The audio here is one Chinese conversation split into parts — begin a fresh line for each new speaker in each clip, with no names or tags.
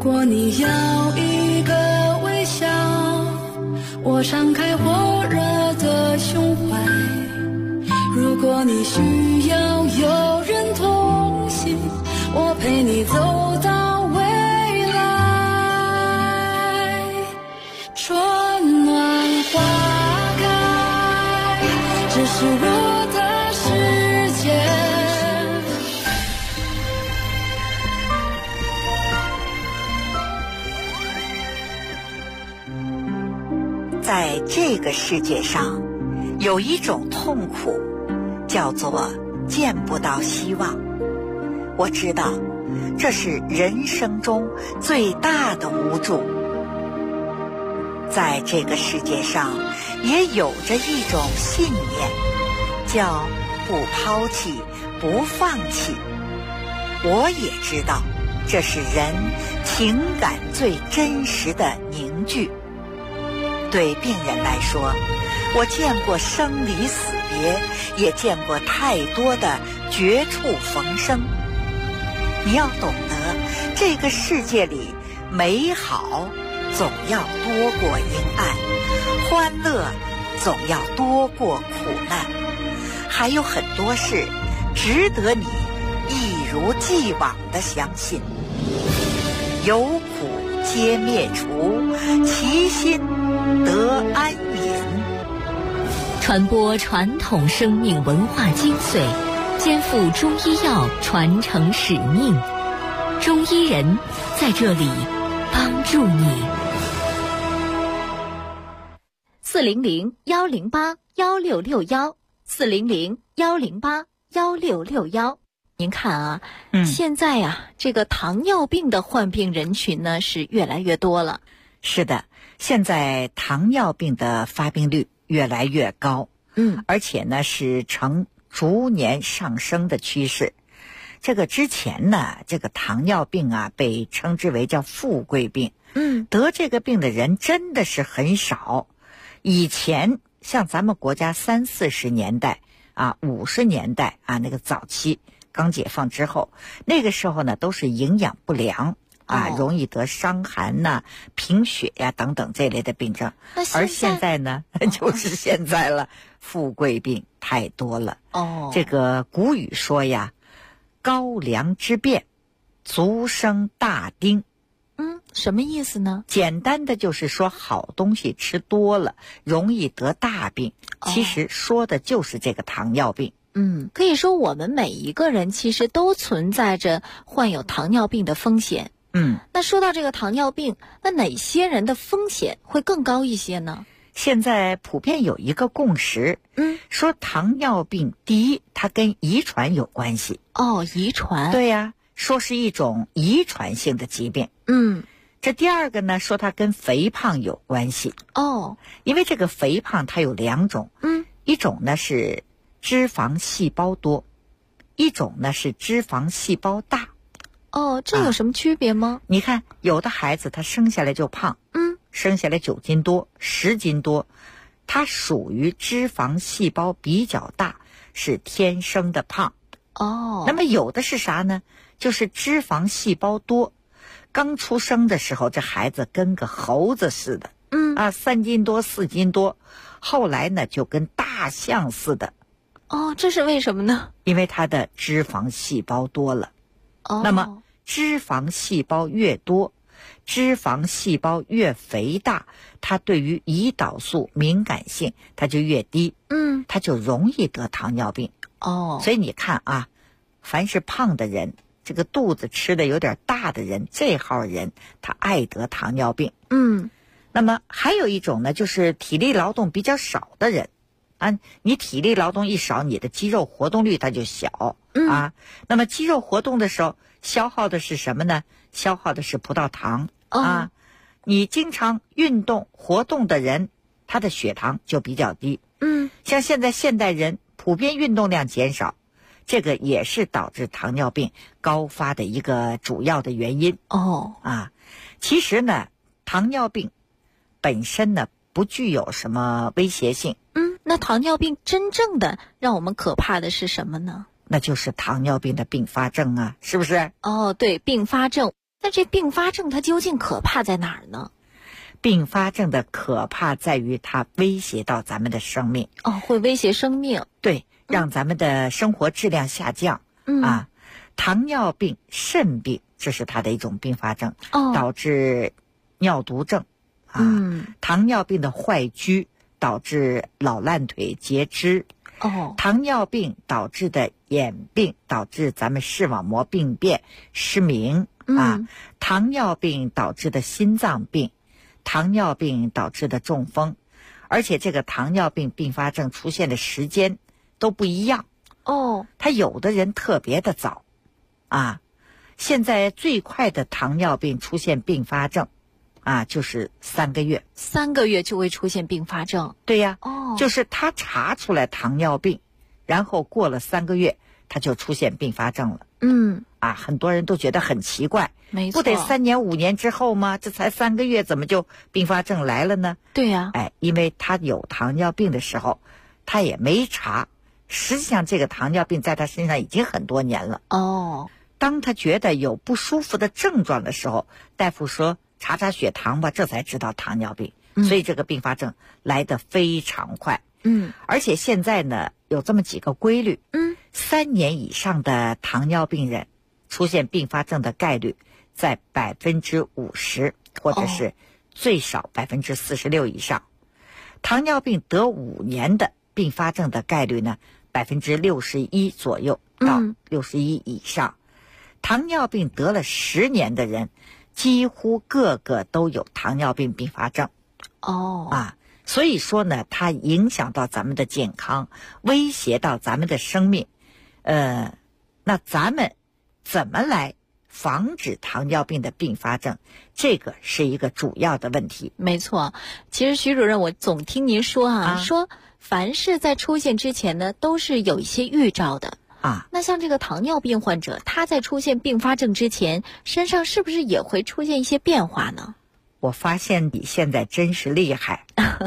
果你要一个微笑，我敞开火热的胸怀。如果你需要有人同行，我陪你走到未来。春暖花开，这是我的世界。
在这个世界上，有一种痛苦，叫做见不到希望。我知道，这是人生中最大的无助。在这个世界上，也有着一种信念，叫不抛弃，不放弃。我也知道，这是人情感最真实的凝聚。对病人来说，我见过生离死别，也见过太多的绝处逢生。你要懂得，这个世界里美好总要多过阴暗，欢乐总要多过苦难，还有很多事值得你一如既往地相信。有苦皆灭除，其心得安隐。
传播传统生命文化精髓，肩负中医药传承使命。中医人在这里帮助你。
400-108-1661，400-108-1661。您看啊，现在啊，这个糖尿病的患病人群呢是越来越多了。
是的，现在糖尿病的发病率越来越高，而且呢是呈逐年上升的趋势。这个之前呢，这个糖尿病啊被称之为叫富贵病，得这个病的人真的是很少。以前像咱们国家30-40年代啊，50年代啊，那个早期刚解放之后，那个时候呢都是营养不良啊，容易得伤寒呐、贫血呀等等这类的病症。而现在呢，就是现在了，富贵病太多了。这个古语说呀，高粱之变，足生大丁。
什么意思呢？
简单的就是说，好东西吃多了，容易得大病。其实说的就是这个糖尿病。
可以说我们每一个人其实都存在着患有糖尿病的风险。那说到这个糖尿病，那哪些人的风险会更高一些呢？
现在普遍有一个共识，说糖尿病第一，它跟遗传有关系。
遗传。
对呀，说是一种遗传性的疾病。这第二个呢，说它跟肥胖有关系。因为这个肥胖它有两种，一种呢是脂肪细胞多，一种呢是脂肪细胞大。
这有什么区别吗？
你看，有的孩子他生下来就胖，生下来9斤多、10斤多，他属于脂肪细胞比较大，是天生的胖。那么有的是啥呢？就是脂肪细胞多，刚出生的时候这孩子跟个猴子似的，3斤多、4斤多，后来呢就跟大象似的。
这是为什么呢？
因为他的脂肪细胞多了。那么脂肪细胞越多，脂肪细胞越肥大，它对于胰岛素敏感性它就越低，它就容易得糖尿病。所以你看啊，凡是胖的人，这个肚子吃的有点大的人，这号人他爱得糖尿病。那么还有一种呢，就是体力劳动比较少的人你体力劳动一少，你的肌肉活动率它就小那么肌肉活动的时候消耗的是什么呢？消耗的是葡萄糖你经常运动活动的人，他的血糖就比较低。像现在现代人普遍运动量减少，这个也是导致糖尿病高发的一个主要的原因。其实呢，糖尿病本身呢不具有什么威胁性。
那糖尿病真正的让我们可怕的是什么呢？
那就是糖尿病的并发症啊，是不是？
对，并发症。 那这并发症它究竟可怕在哪儿呢？
并发症的可怕在于它威胁到咱们的生命。
会威胁生命。
对，让咱们的生活质量下降。糖尿病、肾病，这是它的一种并发症，导致尿毒症。糖尿病的坏疽导致老烂腿、截肢。糖尿病导致的眼病导致咱们视网膜病变、失明。糖尿病导致的心脏病，糖尿病导致的中风，而且这个糖尿病并发症出现的时间都不一样。它有的人特别的早。现在最快的糖尿病出现并发症就是3个月。
3个月就会出现并发症？
对呀。就是他查出来糖尿病，然后过了3个月他就出现并发症了。很多人都觉得很奇怪，
没错，
不得3年5年之后吗？这才3个月怎么就并发症来了呢？
对呀。
因为他有糖尿病的时候他也没查，实际上这个糖尿病在他身上已经很多年了。当他觉得有不舒服的症状的时候，大夫说查查血糖吧，这才知道糖尿病。所以这个并发症来得非常快。而且现在呢有这么几个规律。3年以上的糖尿病人出现并发症的概率在50%，或者是最少46%以上。糖尿病得5年的并发症的概率呢61%左右到61%以上。糖尿病得了10年的人几乎个个都有糖尿病并发症。所以说呢，它影响到咱们的健康，威胁到咱们的生命。那咱们怎么来防止糖尿病的并发症？这个是一个主要的问题。
没错，其实徐主任，我总听您说说凡是在出现之前呢，都是有一些预兆的。那像这个糖尿病患者，他在出现并发症之前，身上是不是也会出现一些变化呢？
我发现你现在真是厉害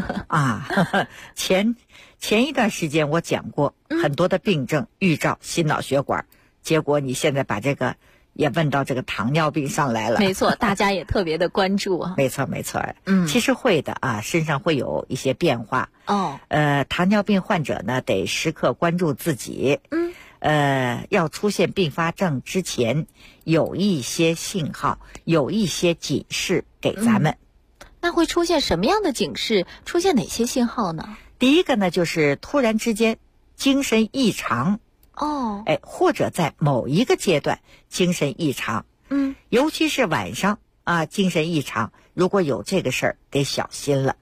前一段时间我讲过很多的病症预兆心脑血管，结果你现在把这个也问到这个糖尿病上来了。
没错，大家也特别的关注
没错。其实会的身上会有一些变化。糖尿病患者呢得时刻关注自己。要出现并发症之前有一些信号，有一些警示给咱们。
那会出现什么样的警示？出现哪些信号呢？
第一个呢就是突然之间精神异常。或者在某一个阶段精神异常。尤其是晚上精神异常，如果有这个事儿得小心了。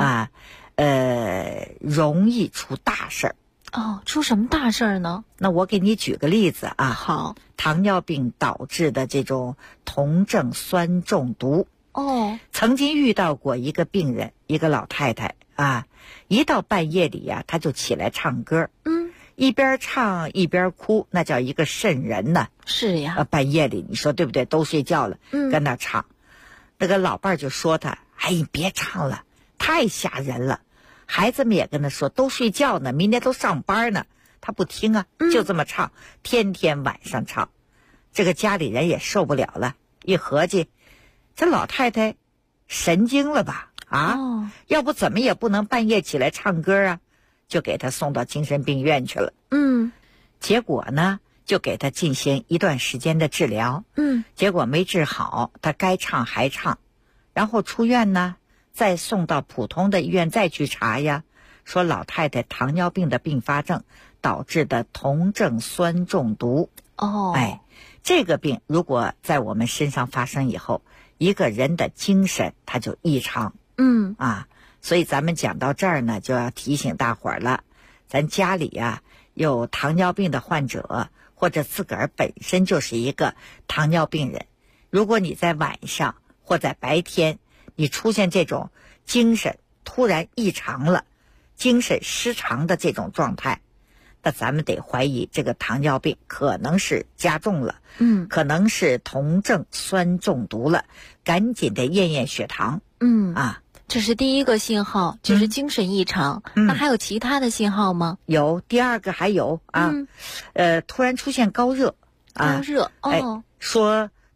容易出大事儿。
出什么大事儿呢？
那我给你举个例子
好，
糖尿病导致的这种酮症酸中毒。曾经遇到过一个病人，一个老太太一到半夜里她就起来唱歌。一边唱一边哭，那叫一个瘆人呢。
是呀。
半夜里你说对不对？都睡觉了，跟那唱。那个老伴儿就说他：“你别唱了，太吓人了。”孩子们也跟他说：“都睡觉呢，明天都上班呢。”他不听就这么唱，天天晚上唱。这个家里人也受不了了，一合计，这老太太神经了吧？要不怎么也不能半夜起来唱歌就给他送到精神病院去了。结果呢就给他进行一段时间的治疗。结果没治好，他该唱还唱，然后出院呢再送到普通的医院再去查呀，说老太太糖尿病的并发症导致的酮症酸中毒。这个病如果在我们身上发生以后，一个人的精神他就异常。所以咱们讲到这儿呢，就要提醒大伙儿了，咱家里有糖尿病的患者，或者自个儿本身就是一个糖尿病人，如果你在晚上或在白天你出现这种精神突然异常了，精神失常的这种状态，那咱们得怀疑这个糖尿病可能是加重了。可能是酮症酸中毒了，赶紧得验验血糖。
这是第一个信号，就是精神异常。那还有其他的信号吗？
有，第二个还有突然出现高热。
高热
说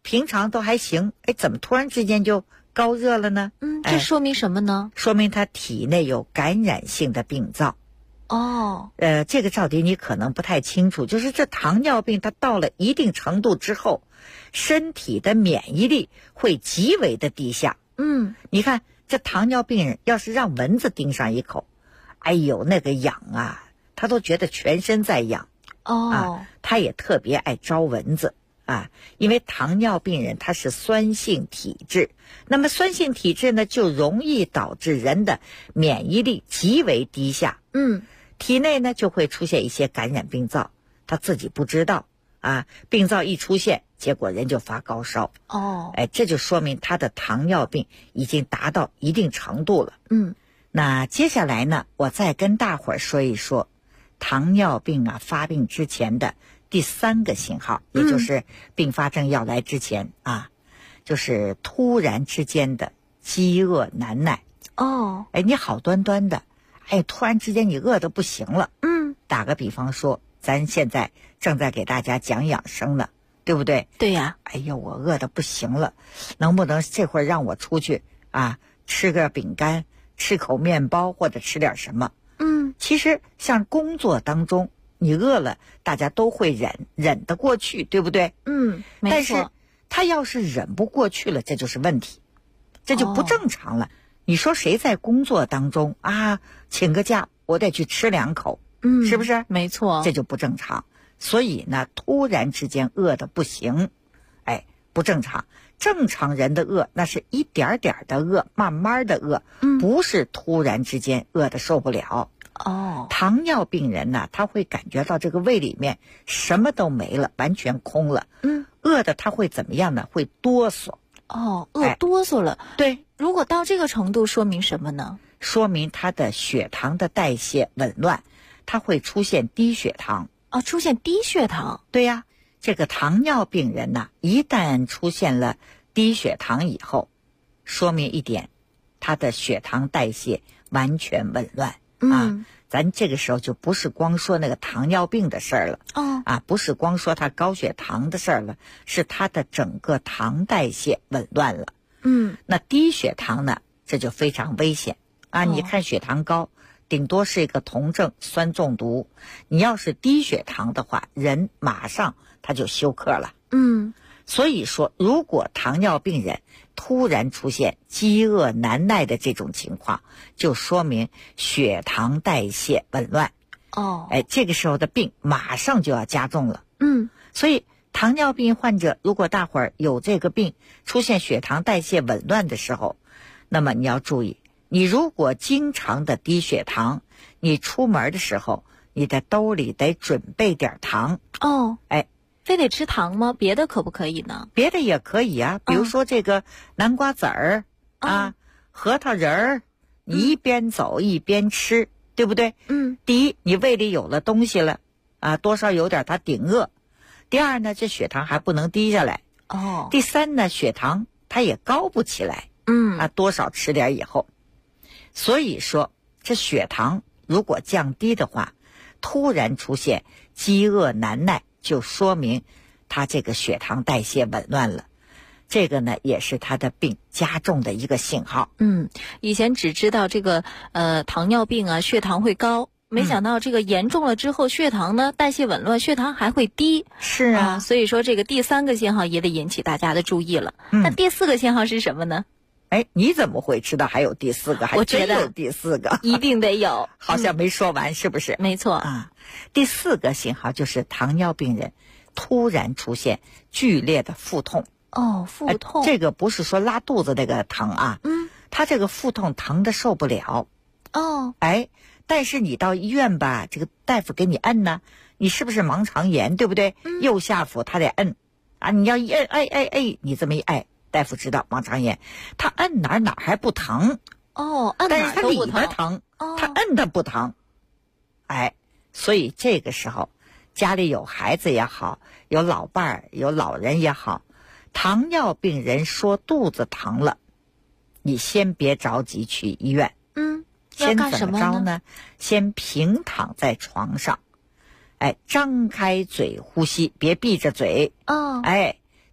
平常都还行，怎么突然之间就高热了呢？
这说明什么呢？
说明他体内有感染性的病灶。这个赵迪你可能不太清楚，就是这糖尿病它到了一定程度之后，身体的免疫力会极为的低下。你看这糖尿病人要是让蚊子叮上一口，哎呦那个痒啊，他都觉得全身在痒。他也特别爱招蚊子啊，因为糖尿病人他是酸性体质，那么酸性体质呢就容易导致人的免疫力极为低下。体内呢就会出现一些感染病灶，他自己不知道啊，病灶一出现，结果人就发高烧。这就说明他的糖尿病已经达到一定程度了。那接下来呢，我再跟大伙儿说一说糖尿病啊发病之前的第3个信号，也就是并发症要来之前啊，就是突然之间的饥饿难耐。你好端端的，突然之间你饿得不行了。打个比方说，咱现在正在给大家讲养生呢，对不对？
对呀。
我饿得不行了，能不能这会儿让我出去啊，吃个饼干，吃口面包，或者吃点什么？其实像工作当中你饿了，大家都会忍得过去，对不对？
没错。
但是他要是忍不过去了，这就是问题，这就不正常了。你说谁在工作当中啊，请个假我得去吃2口，是不是？
没错，
这就不正常。所以呢，突然之间饿得不行，不正常。正常人的饿那是一点点的饿，慢慢的饿，不是突然之间饿得受不了。糖尿病人呢，他会感觉到这个胃里面什么都没了，完全空了。饿的他会怎么样呢？会哆嗦。
饿哆嗦了。
对，
如果到这个程度，说明什么呢？
说明他的血糖的代谢紊乱，他会出现低血糖。
出现低血糖。
对呀，这个糖尿病人呢，一旦出现了低血糖以后，说明一点，他的血糖代谢完全紊乱。咱这个时候就不是光说那个糖尿病的事儿了。不是光说他高血糖的事儿了，是他的整个糖代谢紊乱了。那低血糖呢，这就非常危险啊！你看血糖高，顶多是一个酮症酸中毒，你要是低血糖的话，人马上他就休克了。所以说，如果糖尿病人突然出现饥饿难耐的这种情况，就说明血糖代谢紊乱。这个时候的病马上就要加重了。所以糖尿病患者，如果大伙儿有这个病，出现血糖代谢紊乱的时候，那么你要注意，你如果经常的低血糖，你出门的时候，你的兜里得准备点糖。
非得吃糖吗？别的可不可以呢？
别的也可以啊，比如说这个南瓜籽儿核桃仁儿，你一边走一边吃，对不对？第一，你胃里有了东西了多少有点它顶饿。第二呢，这血糖还不能低下来。第三呢，血糖它也高不起来。多少吃点以后。所以说，这血糖如果降低的话，突然出现饥饿难耐，就说明他这个血糖代谢紊乱了。这个呢，也是他的病加重的一个信号。
以前只知道这个糖尿病啊，血糖会高，没想到这个严重了之后，血糖呢代谢紊乱，血糖还会低。
是啊，
所以说这个第3个信号也得引起大家的注意了。那第4个信号是什么呢？
你怎么会知道还有第4个？还真有第4个，
一定得有。
好像没说完，是不是？
没错
第4个信号就是糖尿病人突然出现剧烈的腹痛。
腹痛，
这个不是说拉肚子那个疼啊。他这个腹痛疼的受不了。但是你到医院吧，这个大夫给你摁呢，你是不是盲肠炎，对不对？右下腹他得摁你要一摁，你这么一大夫知道盲肠炎，他摁哪还不疼。
按
但是他里
哪都不
边疼，他摁的不疼。所以这个时候家里有孩子也好，有老伴儿有老人也好，糖尿病人说肚子疼了，你先别着急去医院。先怎么着呢？先平躺在床上，张开嘴呼吸，别闭着嘴。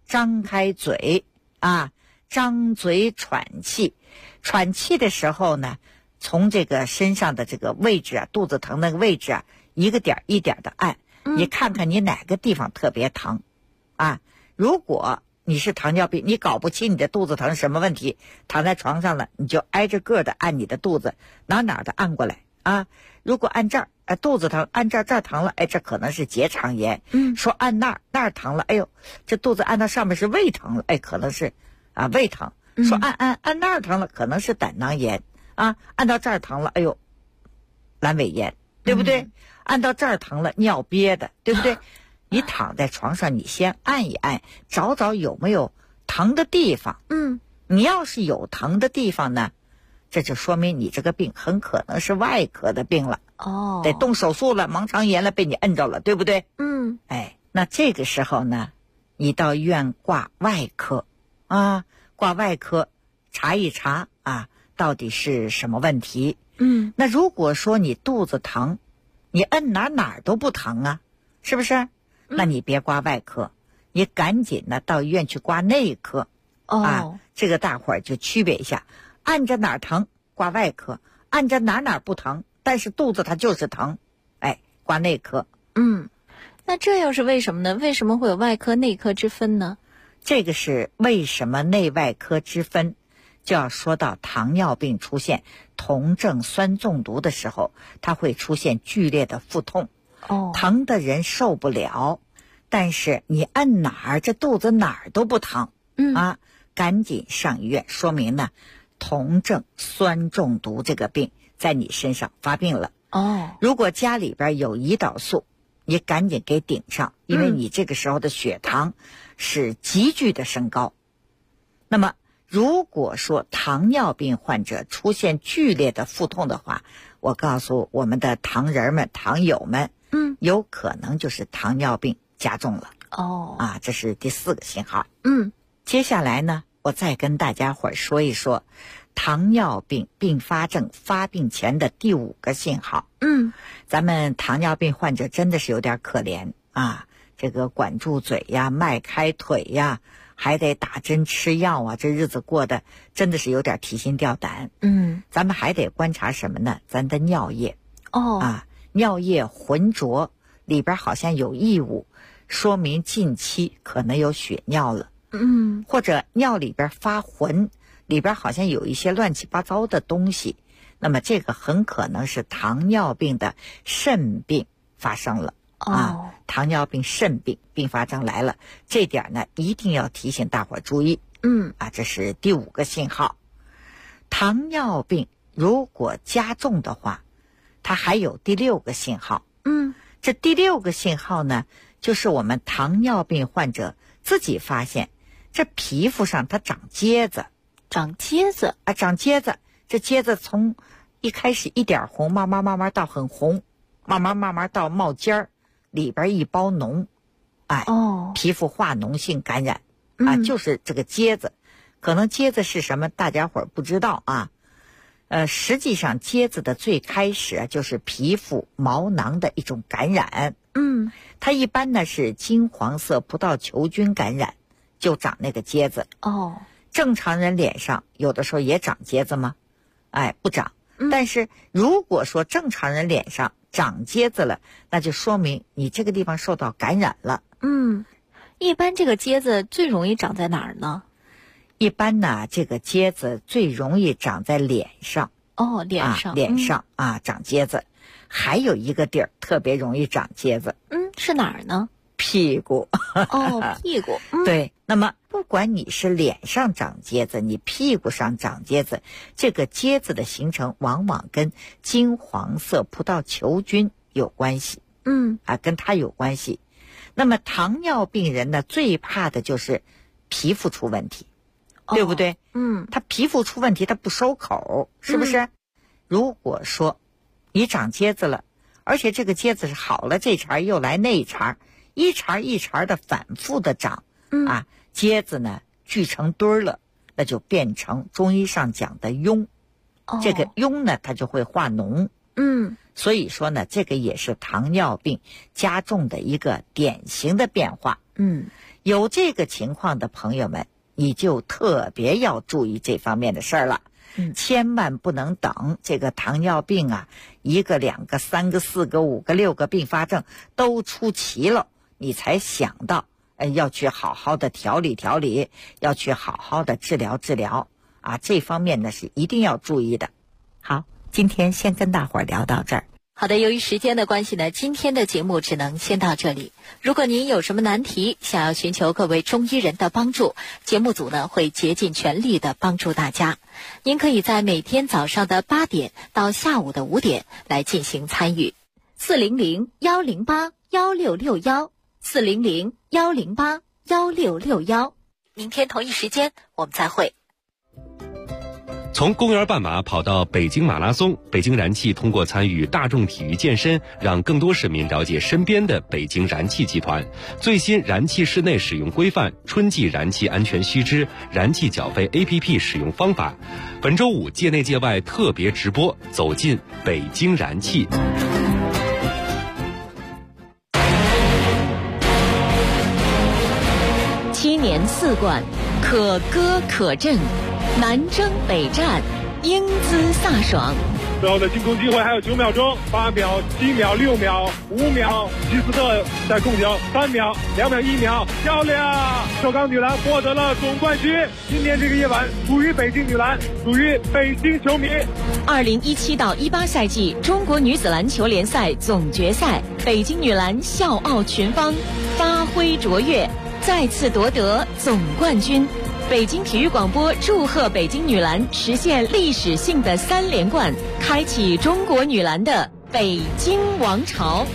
张开嘴啊，张嘴喘气。喘气的时候呢，从这个身上的这个位置啊，肚子疼那个位置啊，一个点一点的按，你看看你哪个地方特别疼啊。如果你是糖尿病，你搞不清你的肚子疼什么问题，躺在床上了，你就挨着个的按你的肚子，哪的按过来啊。如果按这儿，肚子疼，按这儿疼了，这可能是结肠炎。说按那儿疼了，这肚子按到上面是胃疼了，可能是胃疼。说按那儿疼了，可能是胆囊炎啊。按到这儿疼了，阑尾炎，对不对？按到这儿疼了，尿憋的，对不对？你躺在床上，你先按一按，找找有没有疼的地方。你要是有疼的地方呢，这就说明你这个病很可能是外科的病了。得动手术了，盲肠炎了，被你摁着了，对不对？那这个时候呢，你到医院挂外科啊，挂外科查一查啊，到底是什么问题。那如果说你肚子疼，你摁哪都不疼啊，是不是？那你别挂外科，你赶紧呢到医院去挂内科。这个大伙儿就区别一下，按着哪儿疼挂外科，按着哪不疼，但是肚子它就是疼，挂内科。
那这又是为什么呢？为什么会有外科内科之分呢？
这个是为什么内外科之分，就要说到糖尿病出现酮症酸中毒的时候，它会出现剧烈的腹痛。疼的人受不了，但是你按哪儿，这肚子哪儿都不疼。赶紧上医院，说明呢酮症酸中毒这个病在你身上发病了。如果家里边有胰岛素，你赶紧给顶上，因为你这个时候的血糖是急剧的升高。那么如果说糖尿病患者出现剧烈的腹痛的话，我告诉我们的糖人们、糖友们，有可能就是糖尿病加重了。这是第4个信号。接下来呢，我再跟大家伙儿说一说糖尿病并发症发病前的第5个信号。咱们糖尿病患者真的是有点可怜啊，这个管住嘴呀，迈开腿呀，还得打针吃药啊，这日子过得真的是有点提心吊胆。咱们还得观察什么呢？咱的尿液。尿液浑浊，里边好像有异物，说明近期可能有血尿了。或者尿里边发浑，里边好像有一些乱七八糟的东西，那么这个很可能是糖尿病的肾病发生了。糖尿病肾病并发症来了，这点呢一定要提醒大伙注意。这是第5个信号。糖尿病如果加重的话，它还有第6个信号。这第6个信号呢，就是我们糖尿病患者自己发现这皮肤上它长疖子。
长疖子
啊，长疖子。这疖子从一开始一点红，慢慢到很红，慢慢到冒尖儿，里边一包脓。皮肤化脓性感染就是这个疖子。可能疖子是什么大家伙儿不知道啊。实际上疖子的最开始就是皮肤毛囊的一种感染。它一般呢是金黄色葡萄球菌感染，就长那个疖子。正常人脸上有的时候也长疖子吗？不长。但是如果说正常人脸上长疖子了，那就说明你这个地方受到感染了。
一般这个疖子最容易长在哪儿呢？
一般呢，这个疖子最容易长在脸上。
脸上。
脸上长疖子。还有一个地儿特别容易长疖子。
是哪儿呢？
屁股。
屁股。
对。那么不管你是脸上长疖子，你屁股上长疖子，这个疖子的形成往往跟金黄色葡萄球菌有关系。跟它有关系。那么糖尿病人呢，最怕的就是皮肤出问题。对不对？他皮肤出问题，他不收口，是不是？如果说你长疖子了，而且这个疖子是好了这茬又来那茬，一茬的反复的长。疖子呢聚成堆儿了，那就变成中医上讲的痈。这个痈呢，它就会化脓。所以说呢，这个也是糖尿病加重的一个典型的变化。 有这个情况的朋友们，你就特别要注意这方面的事儿了。千万不能等这个糖尿病啊，1个、2个、3个、4个、5个、6个并发症都出齐了，你才想到要去好好的调理调理，要去好好的治疗治疗啊，这方面呢是一定要注意的。好，今天先跟大伙儿聊到这儿。
好的，由于时间的关系呢，今天的节目只能先到这里。如果您有什么难题，想要寻求各位中医人的帮助，节目组呢会竭尽全力的帮助大家。您可以在每天早上的8点到下午的5点来进行参与。400-108-1661 400-108-1661。明天同一时间我们再会。
从公园半马跑到北京马拉松，北京燃气通过参与大众体育健身，让更多市民了解身边的北京燃气集团。最新燃气室内使用规范、春季燃气安全须知、燃气缴费 APP 使用方法。本周5界内界外特别直播，走进北京燃气。
7年4冠，可歌可震，南征北战，英姿飒爽。
最后的进攻机会还有9秒钟，8秒、7秒、6秒、5秒，吉斯特在控球，3秒、2秒、1秒，漂亮！首钢女篮获得了总冠军。今天这个夜晚属于北京女篮，属于北京球迷。
2017到18赛季中国女子篮球联赛总决赛，北京女篮笑傲群芳，发挥卓越，再次夺得总冠军。北京体育广播祝贺北京女篮实现历史性的3连冠，开启中国女篮的北京王朝。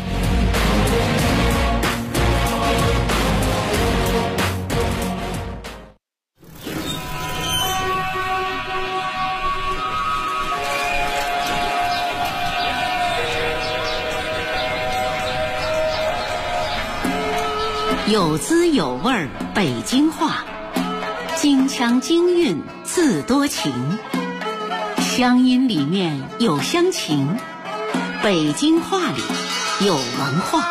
有滋有味儿北京话，京腔京韵自多情，乡音里面有乡情，北京话里有文化。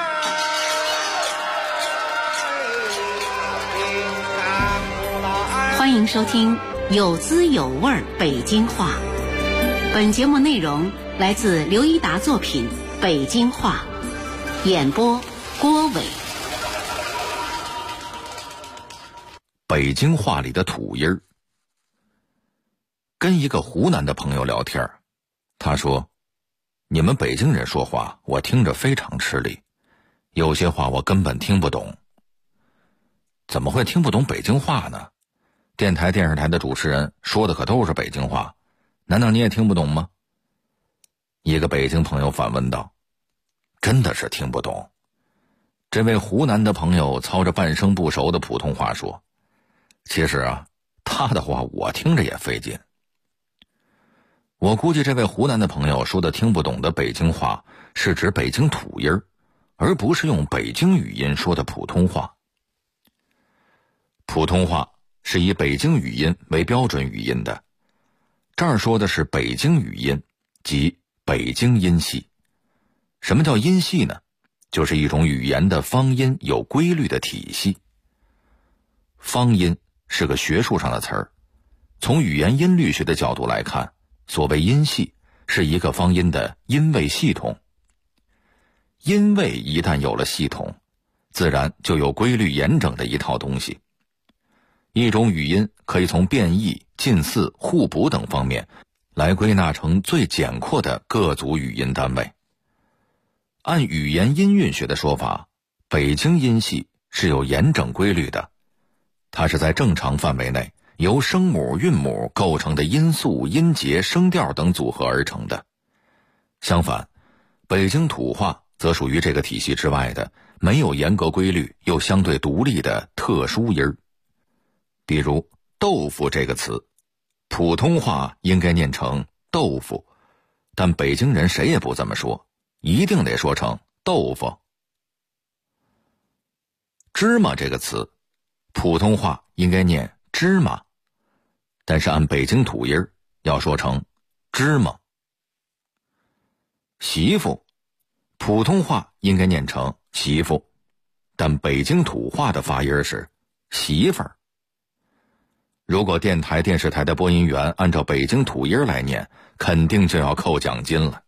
欢迎收听有滋有味儿北京话。本节目内容来自刘一达作品《北京话》，演播郭伟。
北京话里的土音儿。跟一个湖南的朋友聊天，他说：“你们北京人说话，我听着非常吃力，有些话我根本听不懂。”怎么会听不懂北京话呢？电台、电视台的主持人说的可都是北京话，难道你也听不懂吗？一个北京朋友反问道：“真的是听不懂。”这位湖南的朋友操着半生不熟的普通话说：“其实啊，他的话我听着也费劲。”我估计这位湖南的朋友说的听不懂的北京话是指北京土音儿，而不是用北京语音说的普通话。普通话是以北京语音为标准语音的，这儿说的是北京语音，即北京音系。什么叫音系呢？就是一种语言的方音有规律的体系。方音是个学术上的词儿，从语言音律学的角度来看，所谓音系是一个方音的音位系统。音位一旦有了系统，自然就有规律严整的一套东西。一种语音可以从变异、近似、互补等方面来归纳成最简括的各组语音单位。按语言音韵学的说法，北京音系是有严整规律的，它是在正常范围内由声母、韵母构成的音素、音节、声调等组合而成的。相反，北京土话则属于这个体系之外的没有严格规律又相对独立的特殊音儿。比如豆腐这个词，普通话应该念成豆腐，但北京人谁也不这么说，一定得说成豆腐。芝麻这个词，普通话应该念芝麻，但是按北京土音要说成芝麻。媳妇，普通话应该念成媳妇，但北京土话的发音是媳妇儿。如果电台电视台的播音员按照北京土音来念，肯定就要扣奖金了。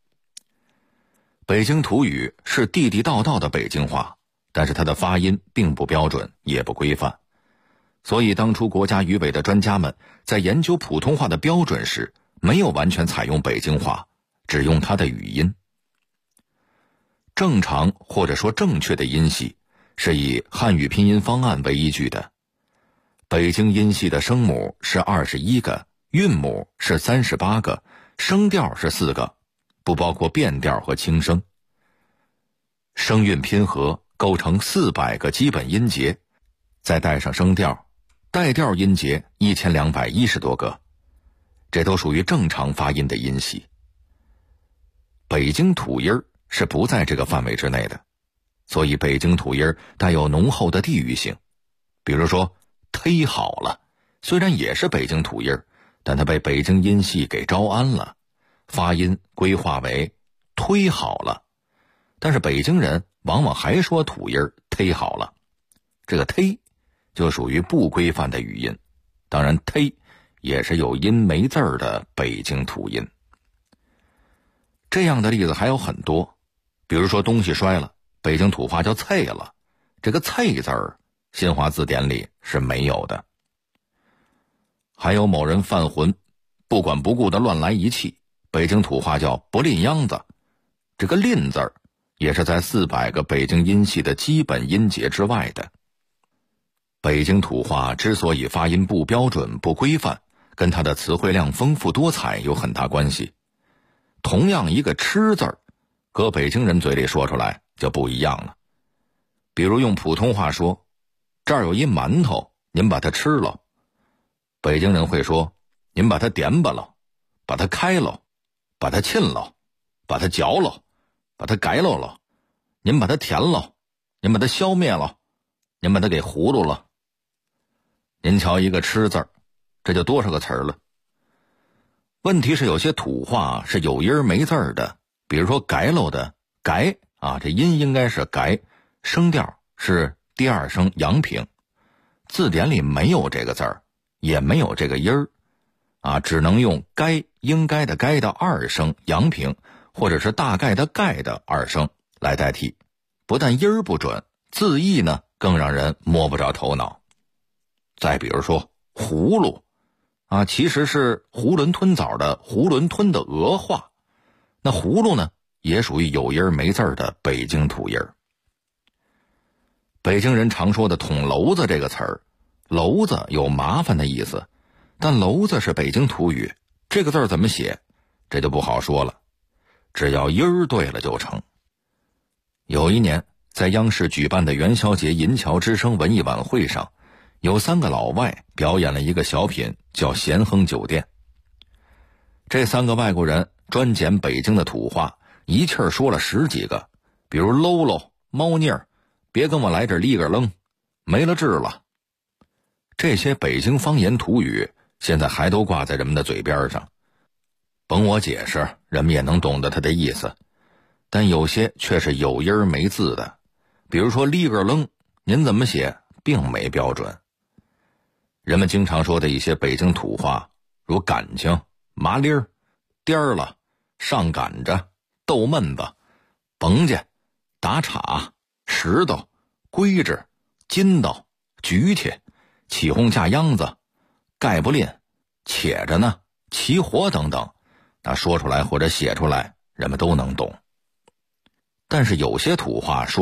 北京土语是地地道道的北京话，但是它的发音并不标准，也不规范。所以当初国家语委的专家们在研究普通话的标准时，没有完全采用北京话，只用它的语音。正常或者说正确的音系是以汉语拼音方案为依据的。北京音系的声母是21个，韵母是38个，声调是4个，不包括变调和轻声。声韵拼合构成400个基本音节，再带上声调，带调音节1210多个，这都属于正常发音的音系。北京土音是不在这个范围之内的，所以北京土音带有浓厚的地域性。比如说忒好了，虽然也是北京土音，但它被北京音系给招安了，发音规划为忒好了。但是北京人往往还说土音忒好了，这个忒就属于不规范的语音。当然忒也是有音没字儿的北京土音。这样的例子还有很多，比如说东西摔了，北京土话叫啐了，这个啐字儿新华字典里是没有的。还有某人犯浑，不管不顾的乱来一气，北京土话叫不吝秧子，这个吝字儿也是在400个北京音系的基本音节之外的。北京土话之所以发音不标准不规范，跟它的词汇量丰富多彩有很大关系。同样一个吃字儿，搁北京人嘴里说出来就不一样了。比如用普通话说，这儿有一馒头，您把它吃了。北京人会说，您把它点吧了，把它开了，把它沁了，把它嚼了，把它改了，您把它填了，您把它消灭了，您把它给糊涂了。您瞧一个吃字儿，这就多少个词儿了。问题是有些土话是有音没字儿的，比如说改喽的改啊，这音应该是改，声调是第二声阳平，字典里没有这个字儿，也没有这个音儿啊，只能用该应该的该的二声阳平，或者是大概的概的二声来代替。不但音儿不准，字义呢更让人摸不着头脑。再比如说葫芦啊，其实是囫囵吞枣的囫囵吞的俄话，那葫芦呢也属于有音没字的北京土音。北京人常说的捅娄子这个词儿，娄子有麻烦的意思，但娄子是北京土语，这个字怎么写这就不好说了，只要音儿对了就成。有一年在央视举办的元宵节银桥之声文艺晚会上，有3个老外表演了一个小品叫咸亨酒店。这3个外国人专捡北京的土话，一气儿说了10几个，比如喽喽、猫腻儿，别跟我来这立个愣，没了治了。这些北京方言土语现在还都挂在人们的嘴边上，甭我解释，人们也能懂得它的意思，但有些却是有音没字的，比如说立个愣，您怎么写并没标准。人们经常说的一些北京土话，如感情、麻利儿、颠儿了、上赶着、逗闷子、甭家、打岔、石头、规制、筋道、举起、起哄架秧子、盖不吝、且着呢、齐活等等，那说出来或者写出来人们都能懂。但是有些土话说